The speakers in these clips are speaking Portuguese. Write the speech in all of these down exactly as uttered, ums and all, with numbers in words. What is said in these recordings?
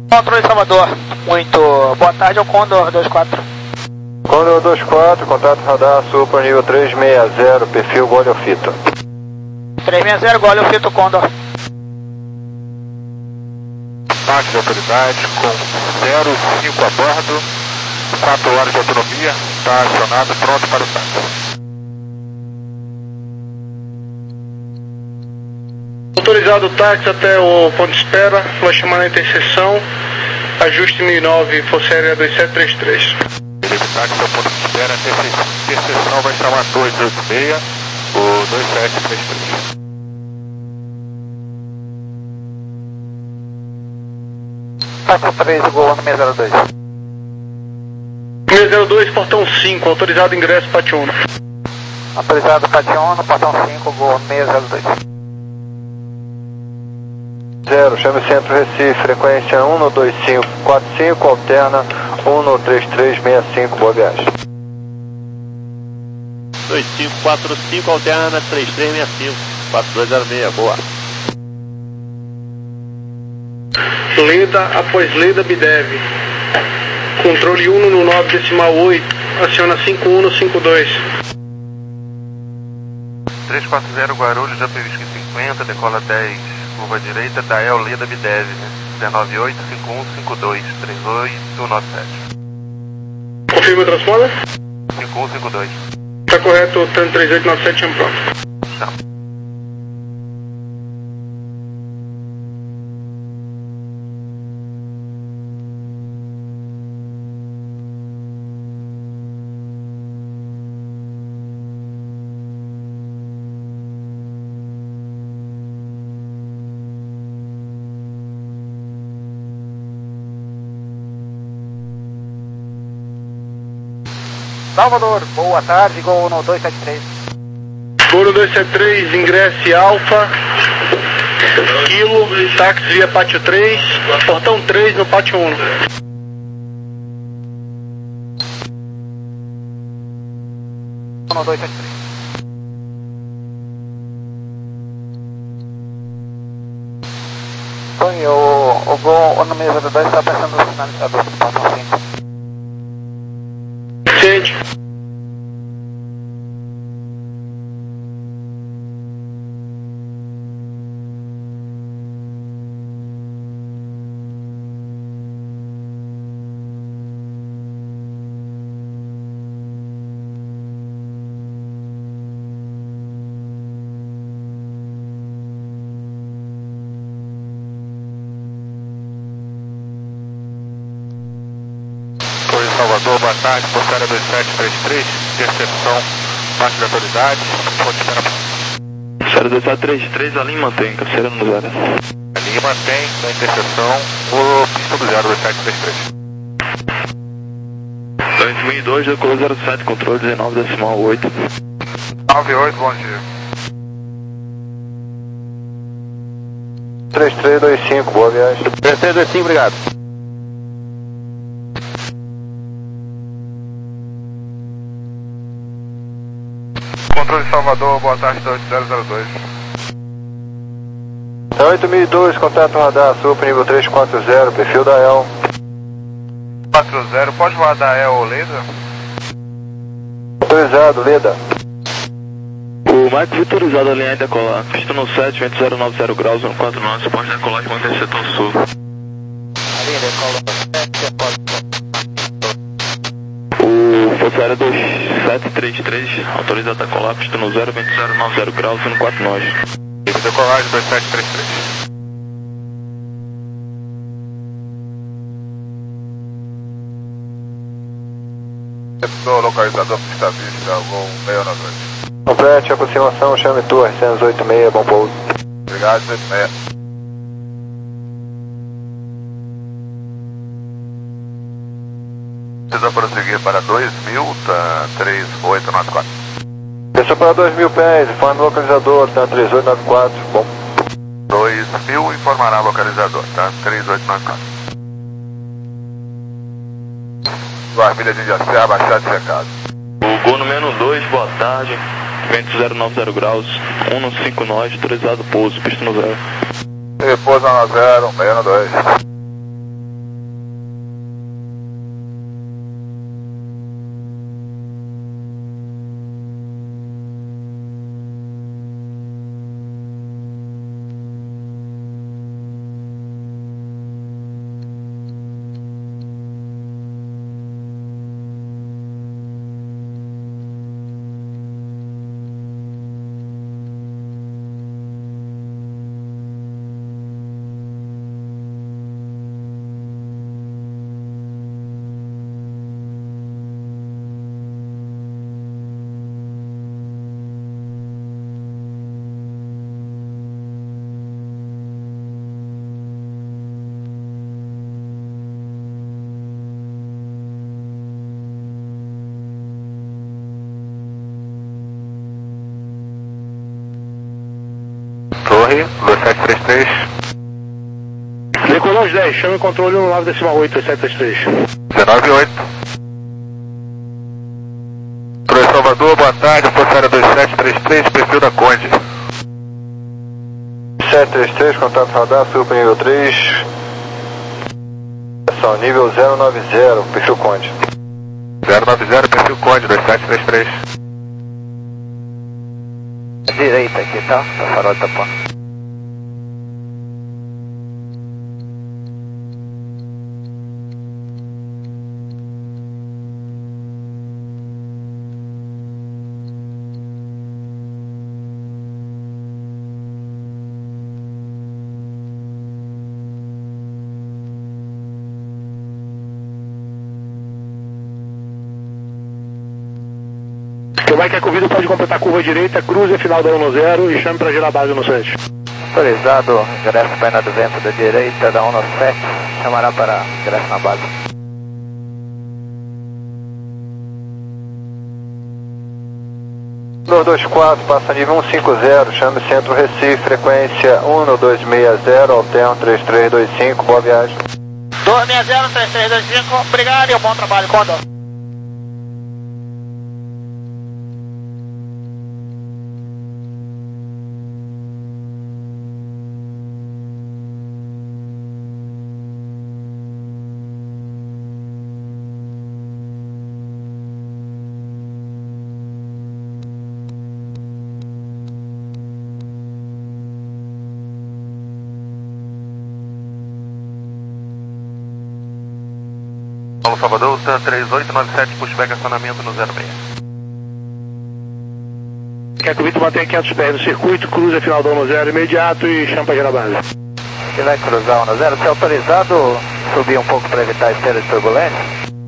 Controle Salvador, muito boa tarde, é o Condor dois quatro. Condor dois quatro, contato radar Super nível trezentos e sessenta, perfil Gole ao Fito. trezentos e sessenta, Gole ao Fito, Condor. Táxi de autoridade com zero cinco a bordo, quatro horas de autonomia, está acionado, pronto para o táxi. Autorizado o táxi até o ponto de espera, vai chamar na interseção, ajuste mil e nove, Força Aérea dois sete três três. Beleza, táxi ao ponto de espera, a interseção vai chamar dois oito seis, o dois sete três três. Táxi três, Gol no seis zero dois. seis zero dois, portão cinco, autorizado ingresso Pátio um. Autorizado Pátio um, portão cinco, Gol no seis zero dois. Zero, chame Centro Recife, frequência um dois cinco quatro cinco, alterna um três três seis cinco, boa viagem. dois cinco quatro cinco, alterna três três seis cinco, quatro dois zero seis, boa. Leda após Leda Bidev. Controle um no nove decimal oito, aciona cinco um no cinco dois. três quatro zero Guarulhos, já previsto cinquenta, decola dez, curva direita, Dael Leda Bidev, dezenove oito cinco um cinco dois, três oito nove sete. Confirma o transponder? cinco um cinco dois. Está correto, o TAN três oito nove sete, chama pronto. Tá. Salvador, boa tarde, Gol no dois sete três. Gol no dois sete três, ingresse Alfa, Kilo, táxi via Pátio três, portão três no Pátio um. No dois sete três. Tony, o, o Gol no seis zero dois está apertando o sinalizador do portão cinco. Sente. Salvador, boa tarde, Força Aérea dois sete três três, intercepção, parte de autoridade, ponto de espera. Força Aérea dois sete três três, a linha mantém, cabeceira no zero. A linha mantém, na intercepção, o pista do zero dois sete três três. dois mil e dois, decolou zero sete, controle dezenove decimal oito. nove oito, bom dia. três três dois cinco, boa viagem. três três dois cinco, obrigado. Controle Salvador, boa tarde, dois zero zero dois. oito mil e dois, contato radar Super nível trezentos e quarenta, perfil da E L. quatro zero, pode voar da E L ou Leda? Autorizado, Leda. O Mike vitorizado, a linha é decolar. Pista no sete, vento zero nove zero graus, um quatro nove, pode decolar e manter setor sul. A linha decola sete, pode. O Força Aérea dois sete três três, autorizado a decolar, pista no zero, vento zero nove zero graus, um quatro nove. Decolagem dois sete três três. Setor localizador pista vista, Gol seis nove dois. Complete, aproximação, chame Torre, cento e oitenta e seis, bom pouso. Obrigado, cento e oitenta e seis. Precisa prosseguir para dois mil, tá, três oito nove quatro. Desceu para dois mil pés, informe localizador, tá, três oito nove quatro, bom. dois mil, informará localizador, tá, três oito nove quatro. Guarbilha de Jacé, abaixado de recado. O Gol no menos dois, boa tarde, vento zero nove zero graus, um cinco nove, autorizado pouso, pista no zero. Repouso na zero, seis dois. aí. dois sete três três. Decolou os dez, chame o controle no nove decimal oito, dois sete três três. dezenove oito. Pro Salvador, boa tarde, Força Aérea dois sete três três, perfil da Conde. sete três três, contato radar, fui para nível três. Nível zero nove zero, perfil Conde. zero nove zero, perfil Conde, dois sete três três. Direita aqui, tá? Tá farol tapando. O Mike Ecovido pode completar a curva direita, cruze final da um zero e chame para girar a base no sete. Autorizado, ingresso perna do vento da direita da um sete, chamará para ingresso na base. dois dois quatro, passa nível cento e cinquenta, chame Centro Recife, frequência um dois seis zero, alterno três três dois cinco, boa viagem. dois seis zero, três três dois cinco, obrigado e um bom trabalho, Condor. Paulo Salvador, TAM três oito nove sete, pushback acionamento no zero seis. Ecovido mantém quinhentos pés no circuito, cruza final da um zero imediato e chama para girar a base. Ele vai cruzar um zero, se autorizado, subir um pouco para evitar esteira de turbulência.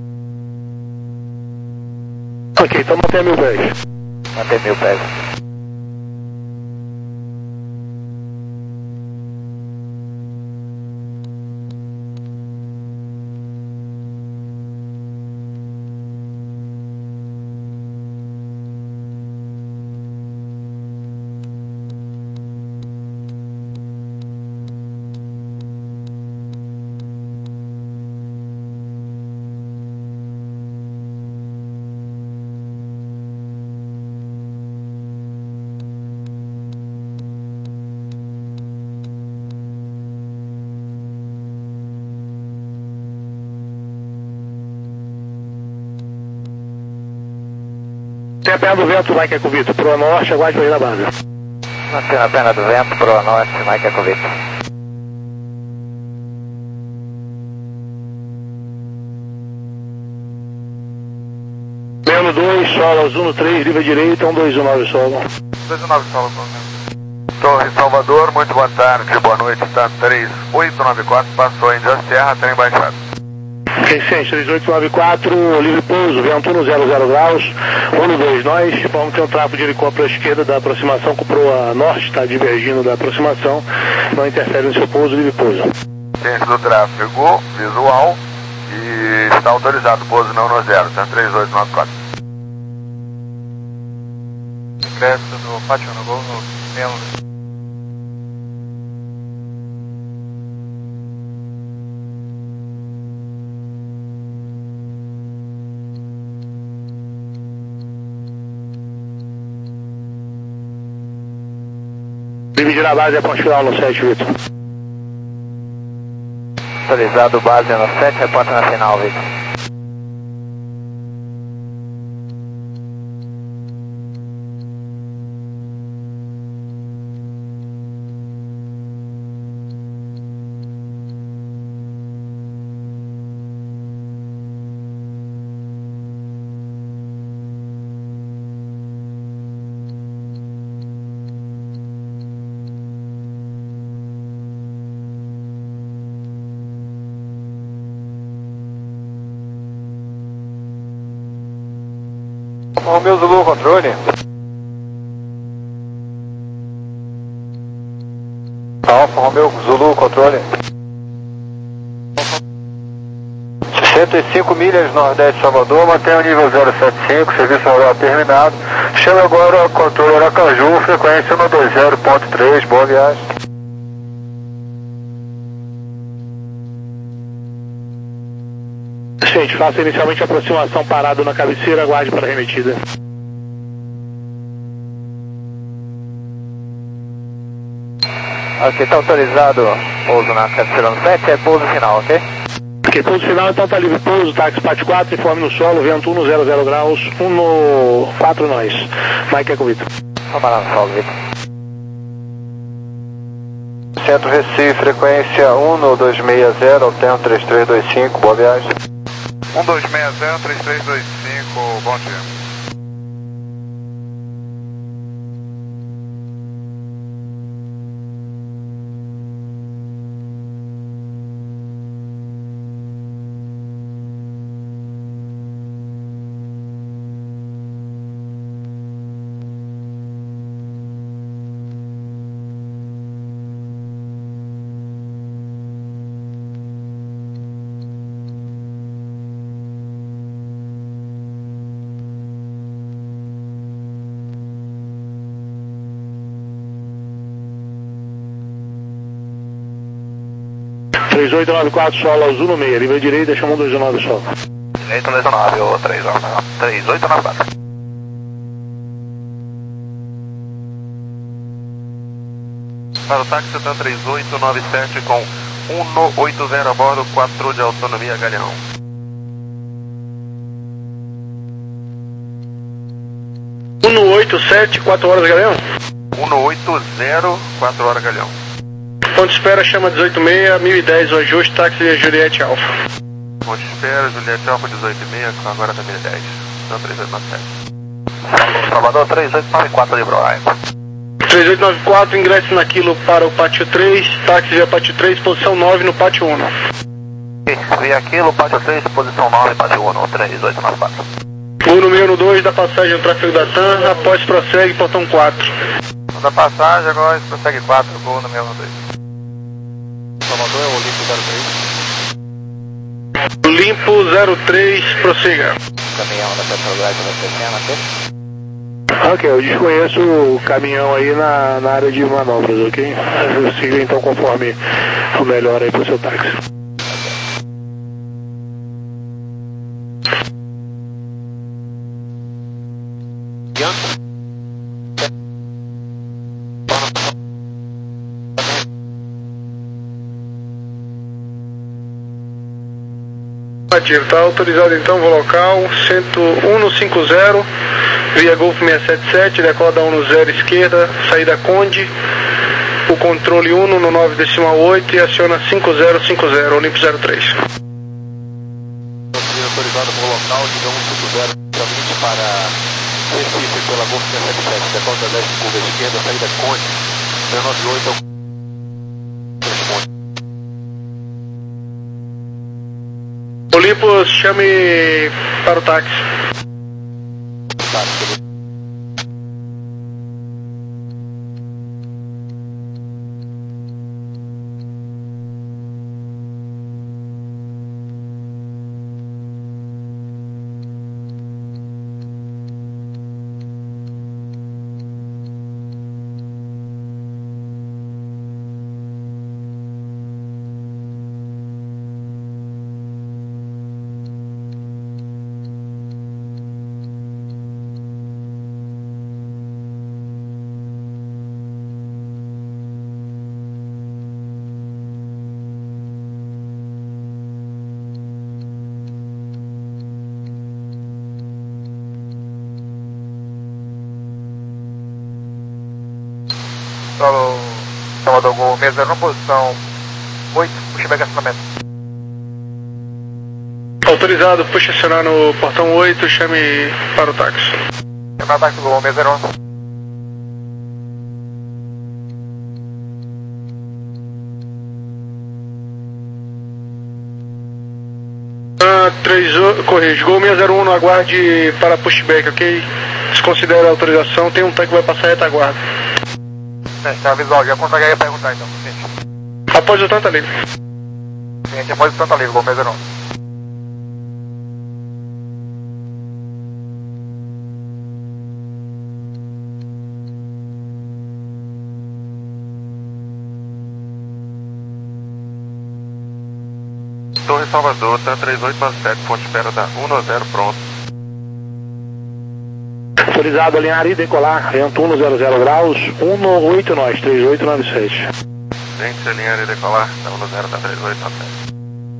Ok, então mantém mil pés. Mantém mil pés. Tem a perna do vento, Mike Ecovido, pro norte, aguarde para ir na base. Mantendo a perna do vento, pro norte, Mike Ecovido. Menos dois, solo, azul no três, livre direita, um dois um nove solo. dois um nove solo, Torre Salvador, muito boa tarde, boa noite, TAM três oito nove quatro, passou em Índia Serra, trem baixado. Vicente, três oito nove quatro, livre pouso, vento um zero zero graus, um dois, nós vamos ter um tráfego de helicóptero à esquerda da aproximação com proa norte, está divergindo da aproximação, não interfere no seu pouso, livre pouso. Ciência do tráfego visual e está autorizado, pouso não no zero, TAM três oito nove quatro. Ingresso do Pátio no Gol, no mesmo. Dividir a base é ponte final no sete, Vitor. Autorizado, base no sete, reporta na final, Vitor. Romeu Zulu, controle. Alfa, Romeu Zulu, controle. sessenta e cinco milhas nordeste Salvador, mantém o nível zero sete cinco, serviço radar terminado. Chama agora o controle Aracaju, frequência um dois zero ponto três, boa viagem. Gente, faça inicialmente a aproximação parado na cabeceira, aguarde para a remetida. Ok, está autorizado pouso na cabeceira no sete, é pouso final, ok? Ok, pouso final, então tá livre pouso, táxi Pat quatro, informe no solo, vento um no zero zero graus, um no quatro nós. Mike é convite. Vamos lá no solo, Vitor. Centro Recife, frequência um nove dois seis zero, alterno três três dois cinco, boa viagem. um dois seis zero, três três dois cinco, bom dia. três oito nove quatro, solo azul no meio, livre direita, chamam dois nove solo. Direito dois nove, ou três oito nove quatro. Para o táxi Sedan três oito nove sete com um oito zero a bordo, quatro de autonomia Galeão. um oito sete, quatro horas, Galeão. um oito zero, quatro horas Galeão. Ponto de espera, chama dezoito seis, mil e dez, o ajuste, táxi Juliette Alfa. Ponto de espera, Juliette Alfa dezoito seis, com agora da mil e dez, Sedan três oito nove sete. Salvador três oito nove quatro, livre Orion. três oito nove quatro, ingresso naquilo para o pátio três, táxi via pátio três, posição nove no pátio um. Via aquilo, pátio três, posição nove, pátio um, três oito nove quatro. um no meio no dois, da passagem no tráfego da T A M, após prossegue, portão quatro. Da passagem, agora prossegue quatro, gol no meio no dois. Salvador é o Limpo zero três. Limpo zero três, prossiga. Caminhão da Petrobras da sessenta, ok? Ok, eu desconheço o caminhão aí na, na área de manobras, ok? Siga então conforme o melhor aí pro seu táxi. Está autorizado então, voo local, cento um cinquenta, via Golf seiscentos e setenta e sete, decola um no zero esquerda, saída Conde, o controle um no nove decimal oito e aciona cinco zero cinco zero, Olimpo zero três. Autorizado voo local, diga um cinco zero, para Recife pela Golf seiscentos e setenta e sete, decola dez curva esquerda, saída Conde, zero nove oito. Olimpo, chame para o táxi. Solo Salvador Gol, mesa na posição oito, puxa bem acionamento. Autorizado, puxa acionar no portão oito, chame para o táxi. Chama o táxi Gol, mesa um. Ah, três, correjo, Gol seiscentos e um, aguarde para pushback, ok? Desconsidera a autorização, tem um tanque que vai passar retaguarda. Tá visual, já consegue aí perguntar então. Após o tanto livre. Gente, após o tanto livre, Gol seiscentos e um. Torre Salvador, tá três oito nove sete, ponte espera da um zero pronto. Autorizado alinhar e decolar, vento um zero zero graus, um oito nós, três oito nove sete. Gente, alinhar e decolar, da um zero da três oito nove sete.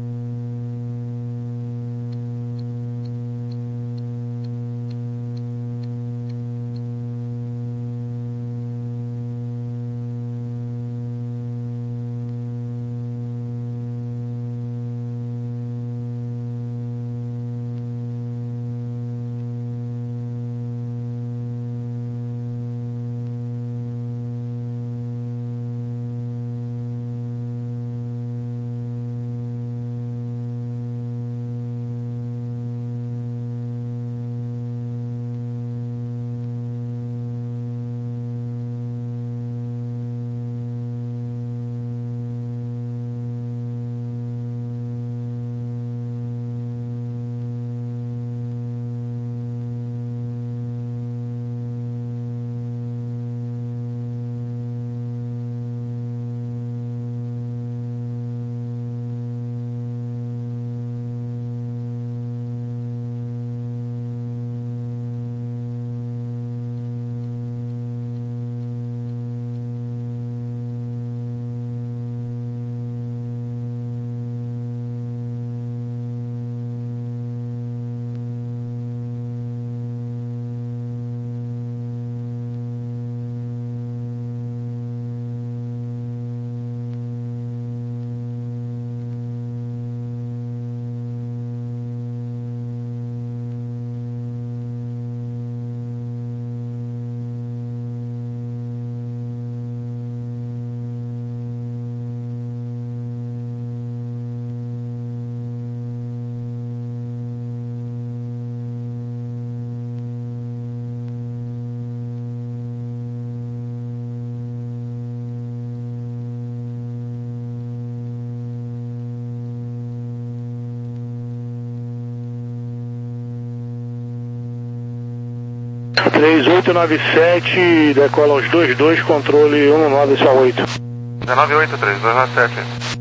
três oito nove sete, decola os dois dois, controle um nove oito. nove oito três dois nove sete.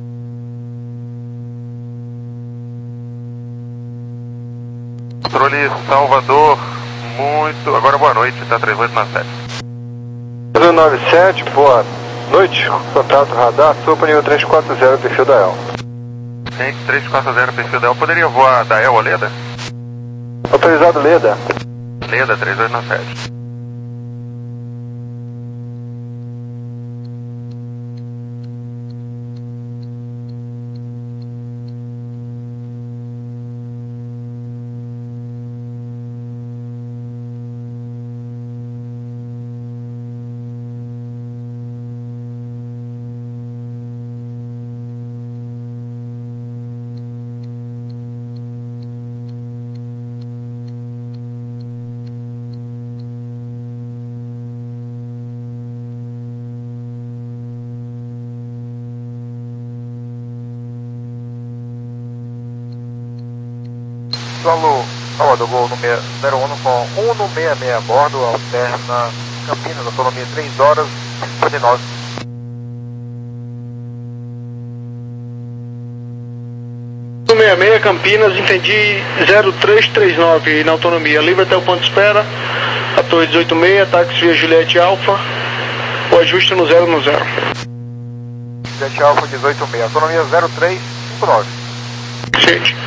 Controle Salvador, muito. Agora boa noite, tá três oito nove sete. três oito nove sete, boa noite, contato radar, sopa nível três quatro zero, perfil da E L. Gente, três quatro zero, perfil da E L. Poderia voar da E L a Leda? Autorizado Leda. Leda, três oito nove sete. Alô, Salvador, voo número zero um com um no sessenta e seis a bordo, alterna Campinas, autonomia três horas e cinquenta e nove. sessenta e seis, Campinas, entendi, zero três três nove na autonomia, livre até o ponto de espera, a torre dezoito seis, táxi via Juliette Alfa, o ajuste no zero no zero. Juliette Alfa dezoito seis, autonomia zero três cinco nove. Gente.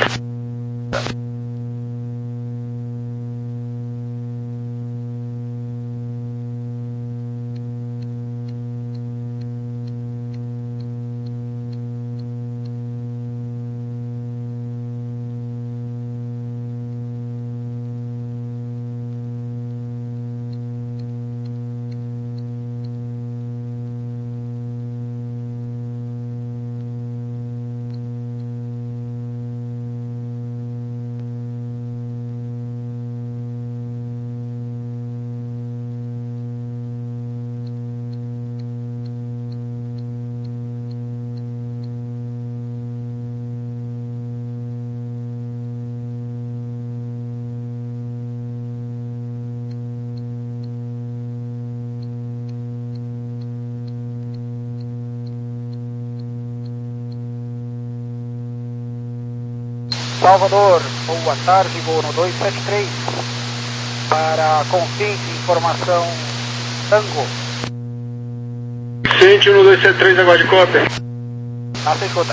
Salvador, boa tarde, voo no dois sete três. Para Confins, informação Tango. Vicente, no dois sete três, aguarde cópia. Na escuta.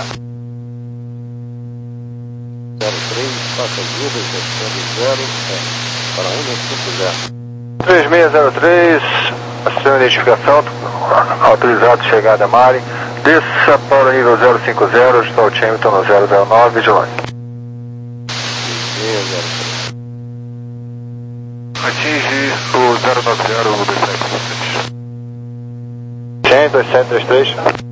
zero três, passageiros, descendo zero, é, para um cinco zero. três seis zero três, a sua identificação, autorizado chegada a Mari, desça para o nível zero cinco zero, está o Hamilton no zero zero nove, vigilante. três seis zero três. Atinge o zero nove zero, o dois sete três. Tem, dois sete três três.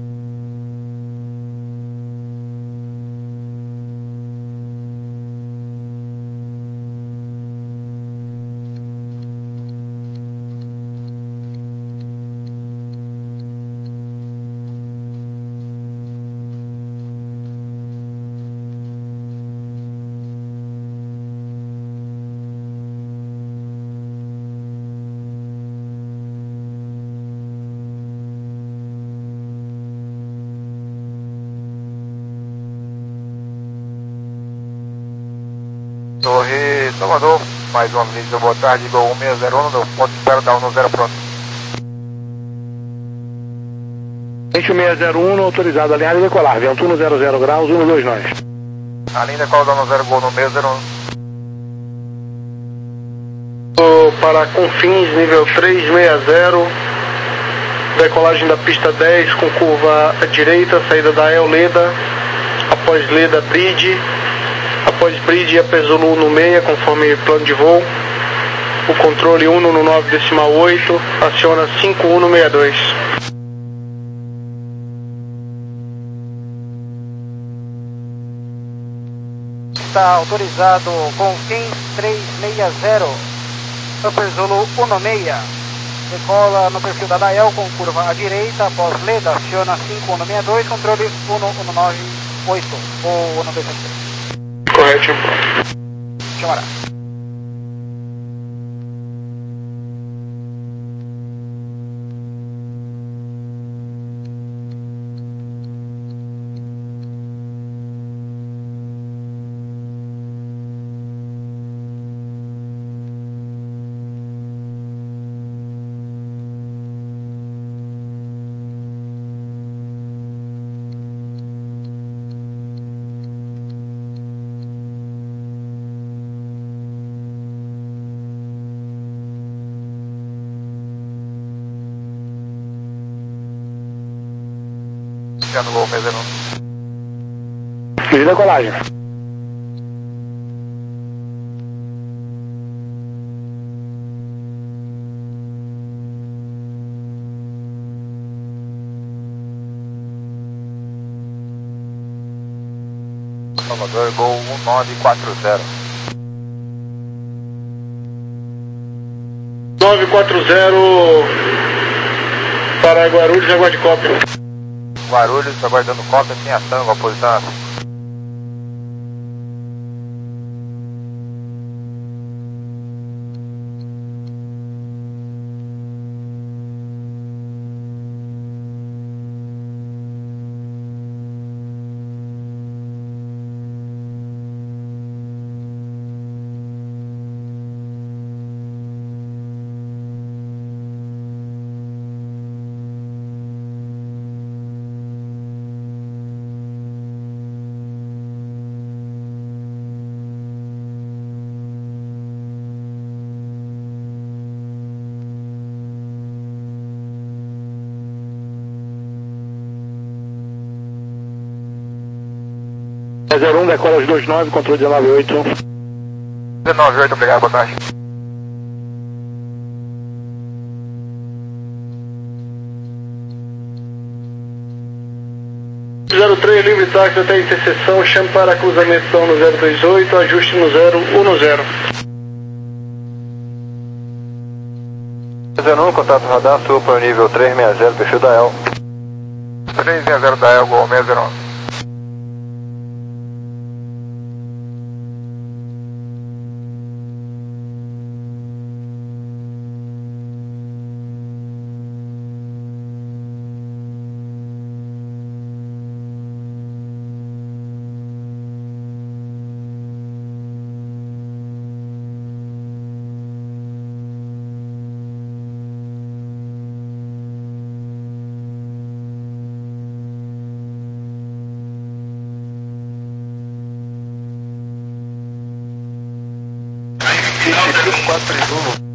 Torre Salvador, mais uma vez, boa tarde, Gol um seis zero um, no ponto de espera da um zero pronto. Gente, o seis zero um, autorizado, alinhado e decolar, vento um zero zero graus, um dois nós. Além da cola da um zero Gol no seis zero um. Para Confins, nível três seis zero, decolagem da pista dez com curva à direita, saída da El Leda, após Leda Bridge, após Bridge Apesolo um no seis, conforme plano de voo, o controle um no nove decimal oito, aciona cinco um no seis dois. Está autorizado Confins três seis zero, Upper Zulu um no seis, decola no perfil da Dael com curva à direita, após Leda, aciona cinco um no seis dois, controle um um nove oito, ou um dois sete três. Correto. Chamará. No Gol seis zero um. E decolagem. Salvador, Gol um nove quatro zero. nove quatro zero para Guarulhos, aguarde cópia. Guarulhos, aguardando cópia, sem ação, a posição. zero um, decola os dois nove, controle dezenove oito. dezenove oito, obrigado, boa tarde. zero três, livre táxi até interseção, chame para cruzamento no zero dois oito, ajuste no zero um zero. zero um, contato radar, sul para o nível três seis zero, perfil da El. três seis zero da El, Gol seis zero um. Defino quatro três um.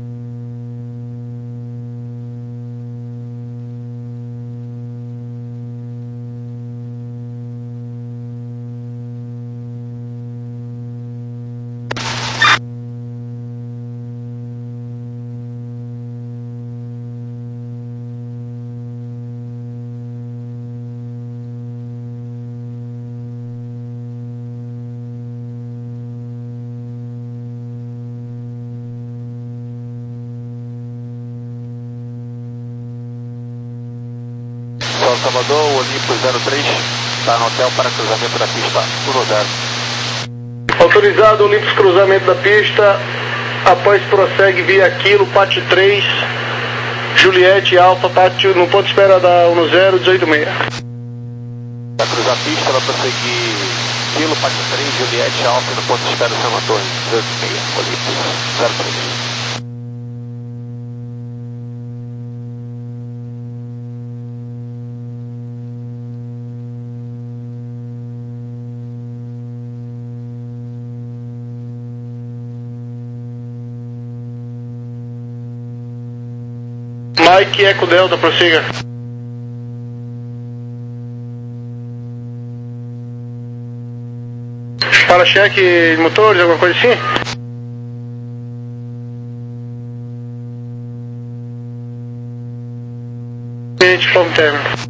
Salvador, Olimpo zero três, está no hotel para cruzamento da pista um zero. Autorizado, Olympus cruzamento da pista, após prossegue via Kilo, pátio três, Juliette Alfa, pátio no ponto de espera da um zero, dezoito seis. Vai cruzar a pista, vai prosseguir Kilo, pátio três, Juliette Alfa, no ponto de espera São Antônio, dezoito seis, Olympus zero três. Mike Eco Delta, prossiga. Para cheque de motores, alguma coisa assim? Gente, como termo.